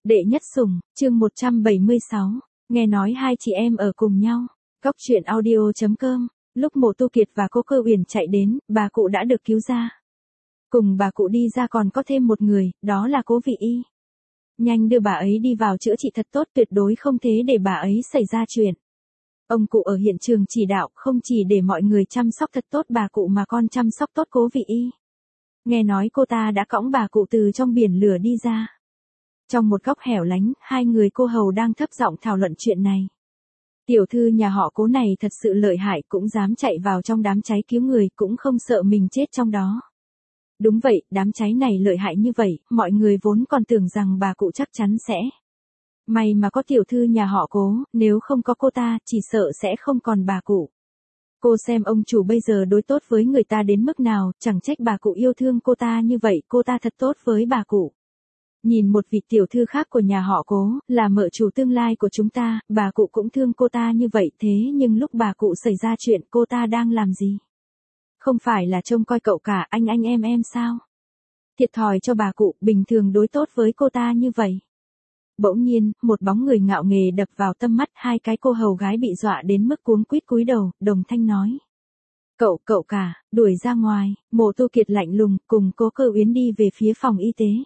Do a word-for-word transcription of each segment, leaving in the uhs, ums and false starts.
Đệ nhất sủng, chương một trăm bảy mươi sáu, nghe nói hai chị em ở cùng nhau. Góc truyện audio chấm com, lúc Mộ Tu Kiệt và cô Cơ Uyển chạy đến, bà cụ đã được cứu ra. Cùng bà cụ đi ra còn có thêm một người, đó là Cố Vị Y. Nhanh đưa bà ấy đi vào chữa trị thật tốt, tuyệt đối không thế để bà ấy xảy ra chuyện. Ông cụ ở hiện trường chỉ đạo, không chỉ để mọi người chăm sóc thật tốt bà cụ mà còn chăm sóc tốt Cố Vị Y. Nghe nói cô ta đã cõng bà cụ từ trong biển lửa đi ra. Trong một góc hẻo lánh, hai người cô hầu đang thấp giọng thảo luận chuyện này. Tiểu thư nhà họ Cố này thật sự lợi hại, cũng dám chạy vào trong đám cháy cứu người, cũng không sợ mình chết trong đó. Đúng vậy, đám cháy này lợi hại như vậy, mọi người vốn còn tưởng rằng bà cụ chắc chắn sẽ. May mà có tiểu thư nhà họ Cố, nếu không có cô ta, chỉ sợ sẽ không còn bà cụ. Cô xem ông chủ bây giờ đối tốt với người ta đến mức nào, chẳng trách bà cụ yêu thương cô ta như vậy, cô ta thật tốt với bà cụ. Nhìn một vị tiểu thư khác của nhà họ Cố, là mợ chủ tương lai của chúng ta, bà cụ cũng thương cô ta như vậy, thế nhưng lúc bà cụ xảy ra chuyện cô ta đang làm gì? Không phải là trông coi cậu cả anh anh em em sao? Thiệt thòi cho bà cụ, bình thường đối tốt với cô ta như vậy. Bỗng nhiên, một bóng người ngạo nghề đập vào tâm mắt, hai cái cô hầu gái bị dọa đến mức cuống quýt cúi đầu, đồng thanh nói. Cậu, cậu cả, đuổi ra ngoài. Mộ Tu Kiệt lạnh lùng, cùng Cố Cơ Uyển đi về phía phòng y tế.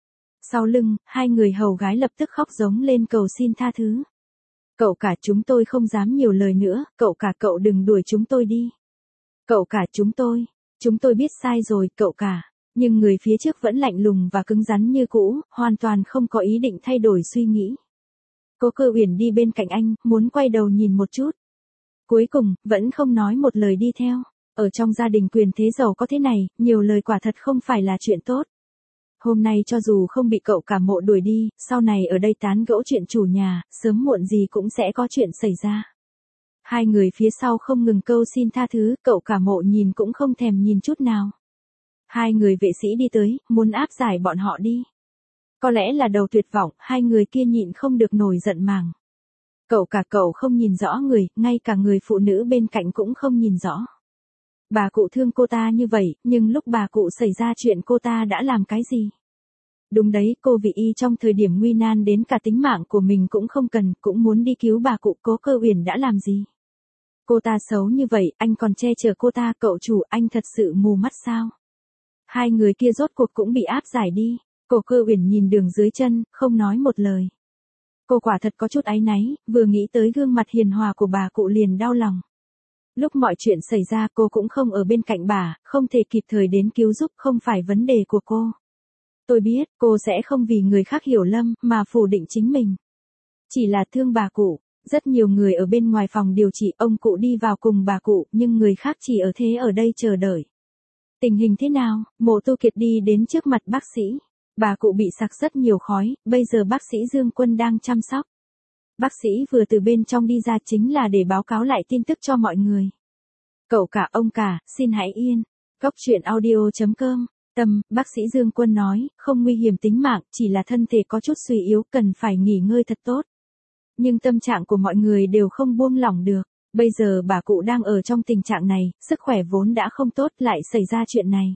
Sau lưng, hai người hầu gái lập tức khóc giống lên cầu xin tha thứ. Cậu cả, chúng tôi không dám nhiều lời nữa, cậu cả, cậu đừng đuổi chúng tôi đi. Cậu cả, chúng tôi, chúng tôi biết sai rồi, cậu cả. Nhưng người phía trước vẫn lạnh lùng và cứng rắn như cũ, hoàn toàn không có ý định thay đổi suy nghĩ. Cố Cơ Uyển đi bên cạnh anh, muốn quay đầu nhìn một chút. Cuối cùng, vẫn không nói một lời đi theo. Ở trong gia đình quyền thế giàu có thế này, nhiều lời quả thật không phải là chuyện tốt. Hôm nay cho dù không bị cậu cả Mộ đuổi đi, sau này ở đây tán gẫu chuyện chủ nhà, sớm muộn gì cũng sẽ có chuyện xảy ra. Hai người phía sau không ngừng câu xin tha thứ, cậu cả Mộ nhìn cũng không thèm nhìn chút nào. Hai người vệ sĩ đi tới, muốn áp giải bọn họ đi. Có lẽ là đầu tuyệt vọng, hai người kia nhịn không được nổi giận màng. Cậu cả cậu không nhìn rõ người, ngay cả người phụ nữ bên cạnh cũng không nhìn rõ. Bà cụ thương cô ta như vậy, nhưng lúc bà cụ xảy ra chuyện cô ta đã làm cái gì? Đúng đấy, cô Vị Y trong thời điểm nguy nan đến cả tính mạng của mình cũng không cần, cũng muốn đi cứu bà cụ. Cố Cơ Uyển đã làm gì? Cô ta xấu như vậy, anh còn che chở cô ta, cậu chủ, anh thật sự mù mắt sao? Hai người kia rốt cuộc cũng bị áp giải đi. Cố Cơ Uyển nhìn đường dưới chân, không nói một lời. Cô quả thật có chút áy náy, vừa nghĩ tới gương mặt hiền hòa của bà cụ liền đau lòng. Lúc mọi chuyện xảy ra cô cũng không ở bên cạnh bà, không thể kịp thời đến cứu giúp, không phải vấn đề của cô. Tôi biết, cô sẽ không vì người khác hiểu lầm, mà phủ định chính mình. Chỉ là thương bà cụ, rất nhiều người ở bên ngoài phòng điều trị, ông cụ đi vào cùng bà cụ, nhưng người khác chỉ ở thế ở đây chờ đợi. Tình hình thế nào? Mộ Tu Kiệt đi đến trước mặt bác sĩ. Bà cụ bị sặc rất nhiều khói, bây giờ bác sĩ Dương Quân đang chăm sóc. Bác sĩ vừa từ bên trong đi ra chính là để báo cáo lại tin tức cho mọi người. Cậu cả, ông cả, xin hãy yên. Góc truyện audio chấm com. Tâm, bác sĩ Dương Quân nói, không nguy hiểm tính mạng, chỉ là thân thể có chút suy yếu, cần phải nghỉ ngơi thật tốt. Nhưng tâm trạng của mọi người đều không buông lỏng được. Bây giờ bà cụ đang ở trong tình trạng này, sức khỏe vốn đã không tốt, lại xảy ra chuyện này.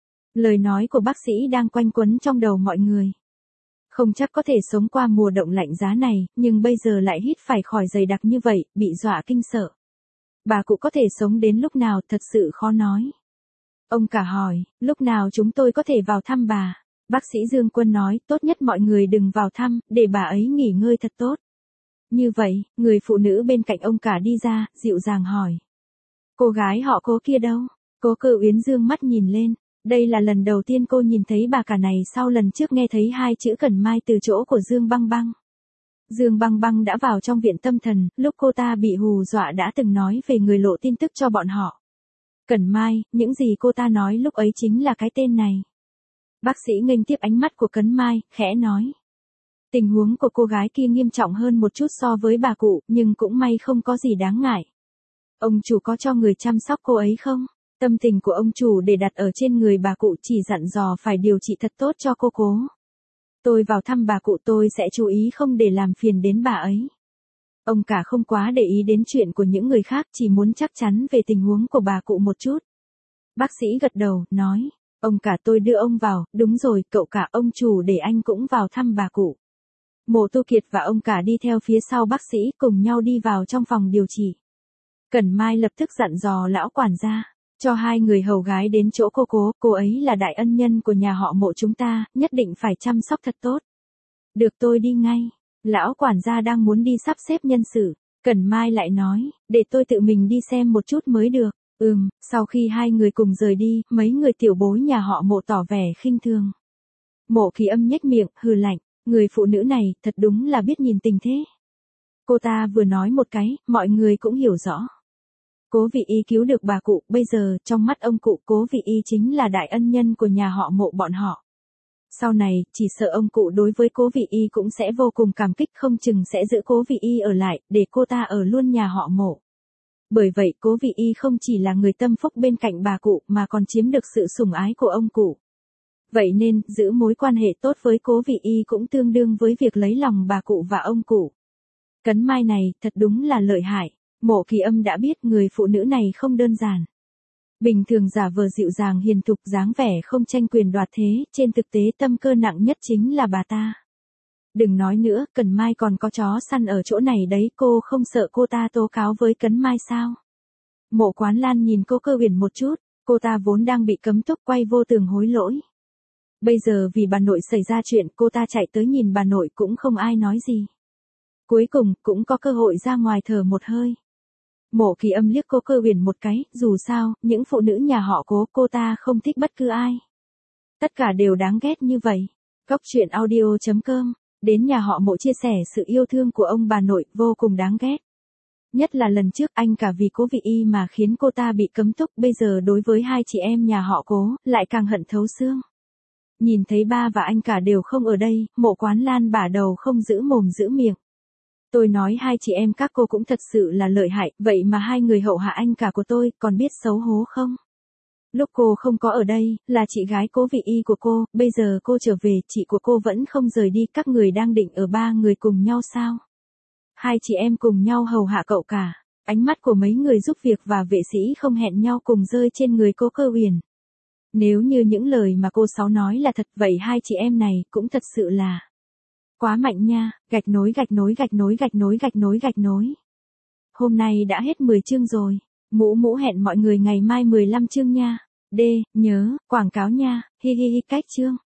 Lời nói của bác sĩ đang quanh quẩn trong đầu mọi người. Không chắc có thể sống qua mùa đông lạnh giá này, nhưng bây giờ lại hít phải khỏi dày đặc như vậy, bị dọa kinh sợ. Bà cụ có thể sống đến lúc nào thật sự khó nói. Ông cả hỏi, lúc nào chúng tôi có thể vào thăm bà? Bác sĩ Dương Quân nói, tốt nhất mọi người đừng vào thăm, để bà ấy nghỉ ngơi thật tốt. Như vậy, người phụ nữ bên cạnh ông cả đi ra, dịu dàng hỏi. Cô gái họ Cố kia đâu? Cố Cơ Uyển dương mắt nhìn lên. Đây là lần đầu tiên cô nhìn thấy bà cả này sau lần trước nghe thấy hai chữ Cẩn Mai từ chỗ của Dương Băng Băng. Dương Băng Băng đã vào trong viện tâm thần, lúc cô ta bị hù dọa đã từng nói về người lộ tin tức cho bọn họ. Cẩn Mai, những gì cô ta nói lúc ấy chính là cái tên này. Bác sĩ nghênh tiếp ánh mắt của Cẩn Mai, khẽ nói. Tình huống của cô gái kia nghiêm trọng hơn một chút so với bà cụ, nhưng cũng may không có gì đáng ngại. Ông chủ có cho người chăm sóc cô ấy không? Tâm tình của ông chủ để đặt ở trên người bà cụ, chỉ dặn dò phải điều trị thật tốt cho cô Cố. Tôi vào thăm bà cụ tôi sẽ chú ý không để làm phiền đến bà ấy. Ông cả không quá để ý đến chuyện của những người khác, chỉ muốn chắc chắn về tình huống của bà cụ một chút. Bác sĩ gật đầu, nói, ông cả tôi đưa ông vào, đúng rồi, cậu cả, ông chủ để anh cũng vào thăm bà cụ. Mộ Tu Kiệt và ông cả đi theo phía sau bác sĩ cùng nhau đi vào trong phòng điều trị. Cẩn Mai lập tức dặn dò lão quản gia, cho hai người hầu gái đến chỗ cô cố, cô ấy là đại ân nhân của nhà họ Mộ chúng ta, nhất định phải chăm sóc thật tốt. Được, tôi đi ngay. Lão quản gia đang muốn đi sắp xếp nhân sự, Cẩn Mai lại nói, để tôi tự mình đi xem một chút mới được. Ừm, sau khi hai người cùng rời đi, mấy người tiểu bối nhà họ Mộ tỏ vẻ khinh thường. Mộ Kỳ Âm nhếch miệng, hừ lạnh, người phụ nữ này thật đúng là biết nhìn tình thế. Cô ta vừa nói một cái, mọi người cũng hiểu rõ. Cố Vị Y cứu được bà cụ, bây giờ trong mắt ông cụ Cố Vị Y chính là đại ân nhân của nhà họ Mộ bọn họ. Sau này, chỉ sợ ông cụ đối với Cố Vị Y cũng sẽ vô cùng cảm kích, không chừng sẽ giữ Cố Vị Y ở lại, để cô ta ở luôn nhà họ Mộ. Bởi vậy Cố Vị Y không chỉ là người tâm phúc bên cạnh bà cụ mà còn chiếm được sự sủng ái của ông cụ. Vậy nên, giữ mối quan hệ tốt với Cố Vị Y cũng tương đương với việc lấy lòng bà cụ và ông cụ. Cấn Mai này, thật đúng là lợi hại. Mộ Kỳ Âm đã biết người phụ nữ này không đơn giản. Bình thường giả vờ dịu dàng hiền thục, dáng vẻ không tranh quyền đoạt thế, trên thực tế tâm cơ nặng nhất chính là bà ta. Đừng nói nữa, Cẩn Mai còn có chó săn ở chỗ này đấy, cô không sợ cô ta tố cáo với Cấn Mai sao? Mộ Quán Lan nhìn cô Cơ Uyển một chút, cô ta vốn đang bị cấm túc quay vô tường hối lỗi. Bây giờ vì bà nội xảy ra chuyện, cô ta chạy tới nhìn bà nội cũng không ai nói gì. Cuối cùng, cũng có cơ hội ra ngoài thở một hơi. Mộ Kỳ Âm liếc cô Cơ Uyển một cái, dù sao, những phụ nữ nhà họ Cố, cô ta không thích bất cứ ai. Tất cả đều đáng ghét như vậy. Góc truyện audio chấm com, đến nhà họ Mộ chia sẻ sự yêu thương của ông bà nội, vô cùng đáng ghét. Nhất là lần trước anh cả vì Cố Vị Y mà khiến cô ta bị cấm túc, bây giờ đối với hai chị em nhà họ Cố, lại càng hận thấu xương. Nhìn thấy ba và anh cả đều không ở đây, Mộ Quán Lan bả đầu không giữ mồm giữ miệng. Tôi nói hai chị em các cô cũng thật sự là lợi hại, vậy mà hai người hậu hạ anh cả của tôi, còn biết xấu hố không? Lúc cô không có ở đây, là chị gái Cố Vị Y của cô, bây giờ cô trở về, chị của cô vẫn không rời đi, các người đang định ở ba người cùng nhau sao? Hai chị em cùng nhau hầu hạ cậu cả, ánh mắt của mấy người giúp việc và vệ sĩ không hẹn nhau cùng rơi trên người cô Cơ Uyển. Nếu như những lời mà cô Sáu nói là thật, vậy hai chị em này cũng thật sự là quá mạnh nha, gạch nối gạch nối gạch nối gạch nối gạch nối gạch nối. Hôm nay đã hết mười chương rồi, Mũ Mũ hẹn mọi người ngày mai mười lăm chương nha. D, nhớ, quảng cáo nha, hi hi hi cách chương.